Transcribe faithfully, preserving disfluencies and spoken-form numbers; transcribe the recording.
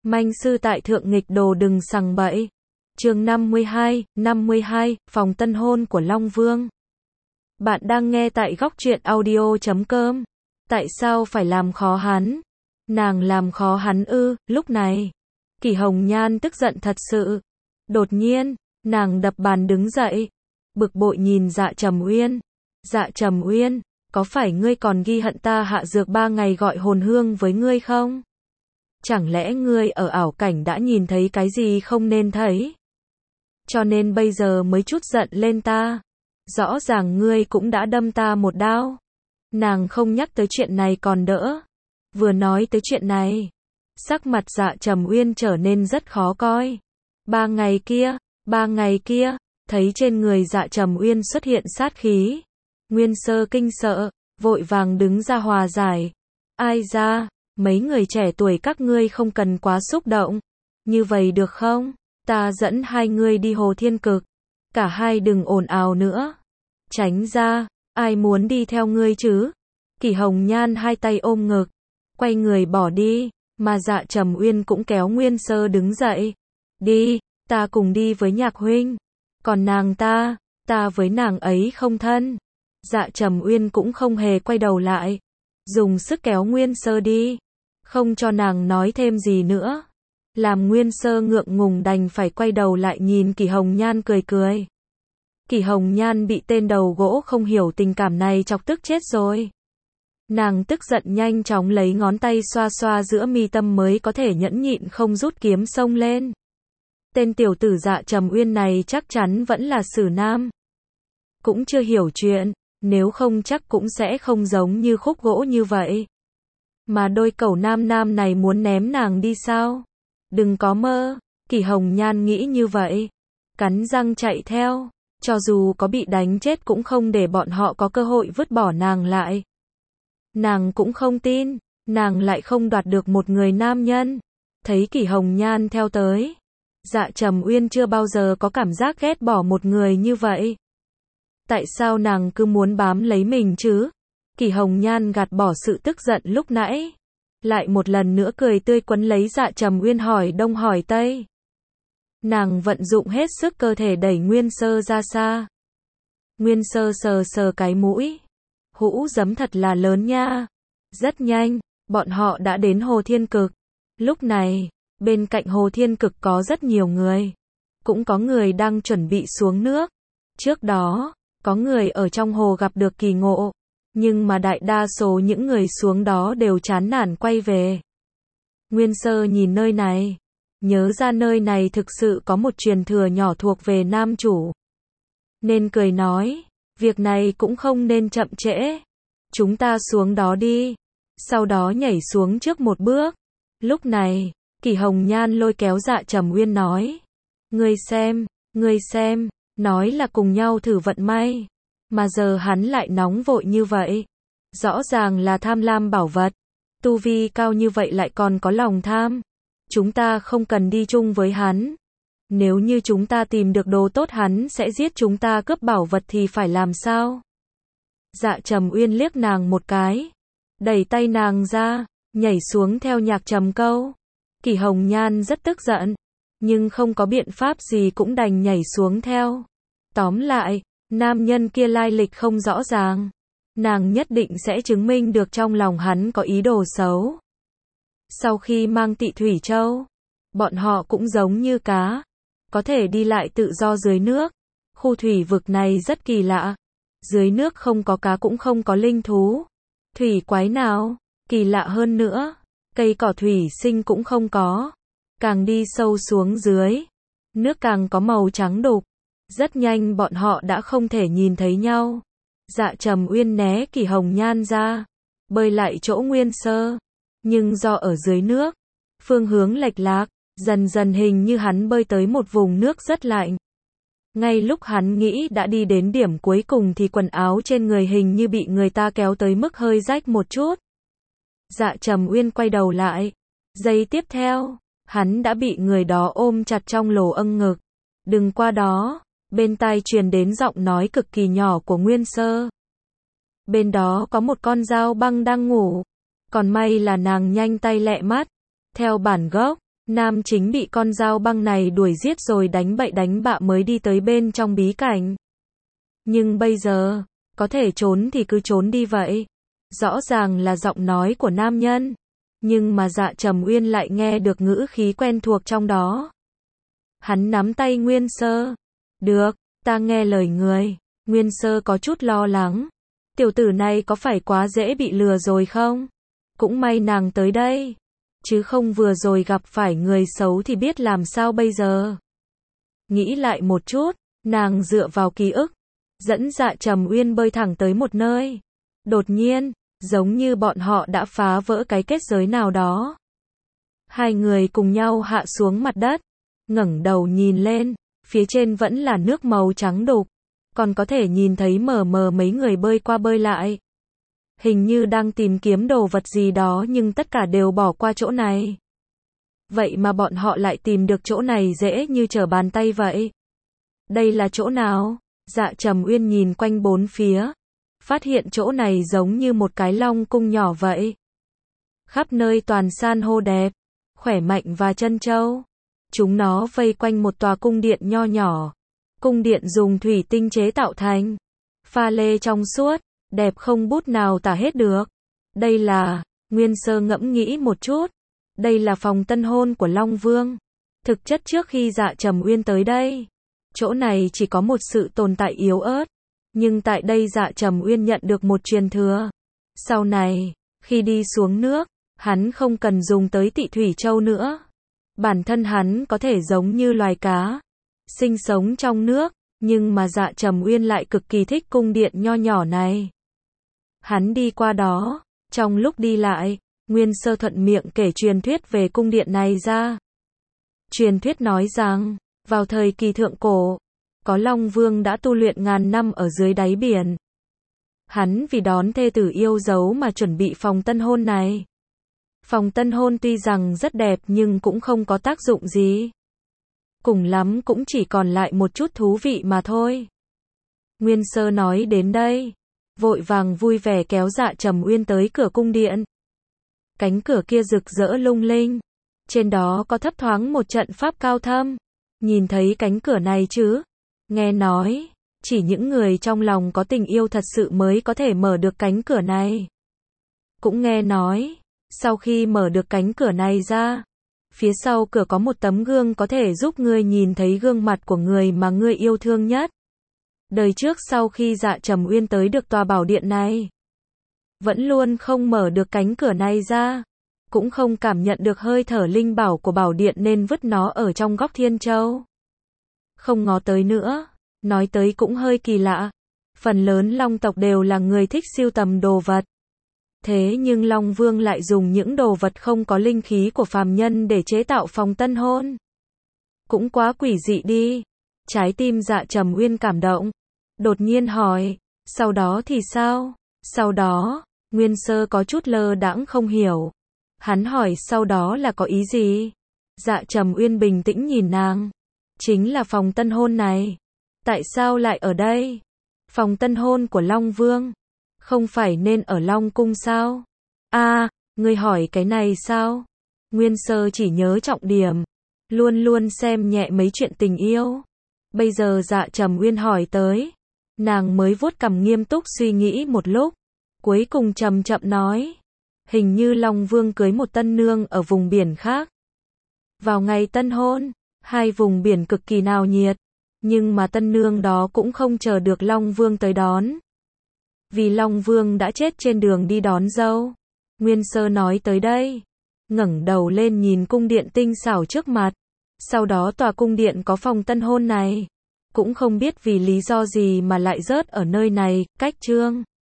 Manh sư tại thượng nghịch đồ đừng sằng bậy. Chương năm mươi hai, năm mươi hai, phòng tân hôn của Long Vương. Bạn đang nghe tại góc truyện audio chấm com. Tại sao phải làm khó hắn? Nàng làm khó hắn ư? Lúc này, Kỷ Hồng Nhan tức giận thật sự. Đột nhiên, nàng đập bàn đứng dậy, bực bội nhìn Dạ Trầm Uyên. Dạ Trầm Uyên, có phải ngươi còn ghi hận ta hạ dược ba ngày gọi hồn hương với ngươi không? Chẳng lẽ ngươi ở ảo cảnh đã nhìn thấy cái gì không nên thấy? Cho nên bây giờ mới chút giận lên ta. Rõ ràng ngươi cũng đã đâm ta một đao. Nàng không nhắc tới chuyện này còn đỡ. Vừa nói tới chuyện này, sắc mặt Dạ Trầm Uyên trở nên rất khó coi. Ba ngày kia, ba ngày kia, thấy trên người Dạ Trầm Uyên xuất hiện sát khí. Nguyên Sơ kinh sợ, vội vàng đứng ra hòa giải. Ai ra, mấy người trẻ tuổi các ngươi không cần quá xúc động. Như vậy được không? Ta dẫn hai ngươi đi Hồ Thiên Cực. Cả hai đừng ồn ào nữa. Tránh ra, ai muốn đi theo ngươi chứ? Kỷ Hồng Nhan hai tay ôm ngực, quay người bỏ đi, mà Dạ Trầm Uyên cũng kéo Nguyên Sơ đứng dậy. Đi, ta cùng đi với Nhạc huynh. Còn nàng ta, ta với nàng ấy không thân. Dạ Trầm Uyên cũng không hề quay đầu lại, dùng sức kéo Nguyên Sơ đi, không cho nàng nói thêm gì nữa. Làm Nguyên Sơ ngượng ngùng đành phải quay đầu lại nhìn Kỷ Hồng Nhan cười cười. Kỷ Hồng Nhan bị tên đầu gỗ không hiểu tình cảm này chọc tức chết rồi. Nàng tức giận nhanh chóng lấy ngón tay xoa xoa giữa mi tâm mới có thể nhẫn nhịn không rút kiếm xông lên. Tên tiểu tử Dạ Trầm Uyên này chắc chắn vẫn là sử nam. Cũng chưa hiểu chuyện, nếu không chắc cũng sẽ không giống như khúc gỗ như vậy. Mà đôi cẩu nam nam này muốn ném nàng đi sao? Đừng có mơ. Kỷ Hồng Nhan nghĩ như vậy, cắn răng chạy theo, cho dù có bị đánh chết cũng không để bọn họ có cơ hội vứt bỏ nàng lại. Nàng cũng không tin, nàng lại không đoạt được một người nam nhân. Thấy Kỷ Hồng Nhan theo tới, Dạ Trầm Uyên chưa bao giờ có cảm giác ghét bỏ một người như vậy. Tại sao nàng cứ muốn bám lấy mình chứ? Kỷ Hồng Nhan gạt bỏ sự tức giận lúc nãy, lại một lần nữa cười tươi quấn lấy Dạ Trầm Uyên hỏi đông hỏi tây. Nàng vận dụng hết sức cơ thể đẩy Nguyên Sơ ra xa. Nguyên Sơ sờ sờ cái mũi. Hũ giấm thật là lớn nha. Rất nhanh, bọn họ đã đến Hồ Thiên Cực. Lúc này, bên cạnh Hồ Thiên Cực có rất nhiều người. Cũng có người đang chuẩn bị xuống nước. Trước đó, có người ở trong hồ gặp được kỳ ngộ. Nhưng mà đại đa số những người xuống đó đều chán nản quay về. Nguyên Sơ nhìn nơi này, nhớ ra nơi này thực sự có một truyền thừa nhỏ thuộc về nam chủ. Nên cười nói, việc này cũng không nên chậm trễ. Chúng ta xuống đó đi. Sau đó nhảy xuống trước một bước. Lúc này, Kỷ Hồng Nhan lôi kéo Dạ Trầm Uyên nói. Ngươi xem, ngươi xem, nói là cùng nhau thử vận may. Mà giờ hắn lại nóng vội như vậy. Rõ ràng là tham lam bảo vật. Tu vi cao như vậy lại còn có lòng tham. Chúng ta không cần đi chung với hắn. Nếu như chúng ta tìm được đồ tốt hắn sẽ giết chúng ta cướp bảo vật thì phải làm sao? Dạ Trầm Uyên liếc nàng một cái, đẩy tay nàng ra, nhảy xuống theo nhạc trầm câu. Kỷ Hồng Nhan rất tức giận, nhưng không có biện pháp gì cũng đành nhảy xuống theo. Tóm lại, nam nhân kia lai lịch không rõ ràng. Nàng nhất định sẽ chứng minh được trong lòng hắn có ý đồ xấu. Sau khi mang Tị Thủy Châu, bọn họ cũng giống như cá, có thể đi lại tự do dưới nước. Khu thủy vực này rất kỳ lạ. Dưới nước không có cá cũng không có linh thú. Thủy quái nào? Kỳ lạ hơn nữa, cây cỏ thủy sinh cũng không có. Càng đi sâu xuống dưới, nước càng có màu trắng đục. Rất nhanh bọn họ đã không thể nhìn thấy nhau. Dạ Trầm Uyên né Kỷ Hồng Nhan ra, bơi lại chỗ Nguyên Sơ. Nhưng do ở dưới nước, phương hướng lệch lạc, dần dần hình như hắn bơi tới một vùng nước rất lạnh. Ngay lúc hắn nghĩ đã đi đến điểm cuối cùng thì quần áo trên người hình như bị người ta kéo tới mức hơi rách một chút. Dạ Trầm Uyên quay đầu lại. Giây tiếp theo, hắn đã bị người đó ôm chặt trong lỗ âng ngực. Đừng qua đó. Bên tai truyền đến giọng nói cực kỳ nhỏ của Nguyên Sơ. Bên đó có một con dao băng đang ngủ. Còn may là nàng nhanh tay lẹ mắt. Theo bản gốc, Nam chính bị con dao băng này đuổi giết rồi đánh bậy đánh bạ mới đi tới bên trong bí cảnh. Nhưng bây giờ, có thể trốn thì cứ trốn đi vậy. Rõ ràng là giọng nói của nam nhân. Nhưng mà Dạ Trầm Uyên lại nghe được ngữ khí quen thuộc trong đó. Hắn nắm tay Nguyên Sơ. Được, ta nghe lời người. Nguyên Sơ có chút lo lắng. Tiểu tử này có phải quá dễ bị lừa rồi không? Cũng may nàng tới đây. Chứ không vừa rồi gặp phải người xấu thì biết làm sao bây giờ. Nghĩ lại một chút, nàng dựa vào ký ức. Dẫn Dạ Trầm Uyên bơi thẳng tới một nơi. Đột nhiên, giống như bọn họ đã phá vỡ cái kết giới nào đó. Hai người cùng nhau hạ xuống mặt đất. Ngẩng đầu nhìn lên, phía trên vẫn là nước màu trắng đục. Còn có thể nhìn thấy mờ mờ mấy người bơi qua bơi lại. Hình như đang tìm kiếm đồ vật gì đó nhưng tất cả đều bỏ qua chỗ này. Vậy mà bọn họ lại tìm được chỗ này dễ như trở bàn tay vậy. Đây là chỗ nào? Dạ Trầm Uyên nhìn quanh bốn phía. Phát hiện chỗ này giống như một cái long cung nhỏ vậy. Khắp nơi toàn san hô đẹp, khỏe mạnh và trân châu. Chúng nó vây quanh một tòa cung điện nho nhỏ. Cung điện dùng thủy tinh chế tạo thành. Pha lê trong suốt, đẹp không bút nào tả hết được. Đây là, Nguyên Sơ ngẫm nghĩ một chút. Đây là phòng tân hôn của Long Vương. Thực chất trước khi Dạ Trầm Uyên tới đây, chỗ này chỉ có một sự tồn tại yếu ớt. Nhưng tại đây Dạ Trầm Uyên nhận được một truyền thừa. Sau này, khi đi xuống nước, hắn không cần dùng tới Tị Thủy Châu nữa. Bản thân hắn có thể giống như loài cá, sinh sống trong nước, nhưng mà Dạ Trầm Uyên lại cực kỳ thích cung điện nho nhỏ này. Hắn đi qua đó, trong lúc đi lại, Nguyên Sơ thuận miệng kể truyền thuyết về cung điện này ra. Truyền thuyết nói rằng, vào thời kỳ thượng cổ, có Long Vương đã tu luyện ngàn năm ở dưới đáy biển. Hắn vì đón thê tử yêu dấu mà chuẩn bị phòng tân hôn này. Phòng tân hôn tuy rằng rất đẹp nhưng cũng không có tác dụng gì. Cùng lắm cũng chỉ còn lại một chút thú vị mà thôi. Nguyên Sơ nói đến đây, vội vàng vui vẻ kéo Dạ Trầm Uyên tới cửa cung điện. Cánh cửa kia rực rỡ lung linh. Trên đó có thấp thoáng một trận pháp cao thâm. Nhìn thấy cánh cửa này chứ? Nghe nói, chỉ những người trong lòng có tình yêu thật sự mới có thể mở được cánh cửa này. Cũng nghe nói, sau khi mở được cánh cửa này ra, phía sau cửa có một tấm gương có thể giúp ngươi nhìn thấy gương mặt của người mà ngươi yêu thương nhất. Đời trước sau khi Dạ Trầm Uyên tới được tòa bảo điện này, vẫn luôn không mở được cánh cửa này ra, cũng không cảm nhận được hơi thở linh bảo của bảo điện nên vứt nó ở trong góc Thiên Châu. Không ngó tới nữa, nói tới cũng hơi kỳ lạ. Phần lớn Long tộc đều là người thích sưu tầm đồ vật. Thế nhưng Long Vương lại dùng những đồ vật không có linh khí của phàm nhân để chế tạo phòng tân hôn. Cũng quá quỷ dị đi. Trái tim Dạ Trầm Uyên cảm động. Đột nhiên hỏi, sau đó thì sao? Sau đó, Nguyên Sơ có chút lơ đãng không hiểu. Hắn hỏi sau đó là có ý gì? Dạ Trầm Uyên bình tĩnh nhìn nàng. Chính là phòng tân hôn này. Tại sao lại ở đây? Phòng tân hôn của Long Vương. Không phải nên ở Long Cung sao? A, à, ngươi hỏi cái này sao? Nguyên Sơ chỉ nhớ trọng điểm. Luôn luôn xem nhẹ mấy chuyện tình yêu. Bây giờ Dạ Trầm Uyên hỏi tới. Nàng mới vuốt cằm nghiêm túc suy nghĩ một lúc. Cuối cùng chậm chậm nói. Hình như Long Vương cưới một tân nương ở vùng biển khác. Vào ngày tân hôn, hai vùng biển cực kỳ náo nhiệt. Nhưng mà tân nương đó cũng không chờ được Long Vương tới đón. Vì Long Vương đã chết trên đường đi đón dâu. Nguyên Sơ nói tới đây. Ngẩng đầu lên nhìn cung điện tinh xảo trước mặt. Sau đó tòa cung điện có phòng tân hôn này. Cũng không biết vì lý do gì mà lại rớt ở nơi này, cách chương.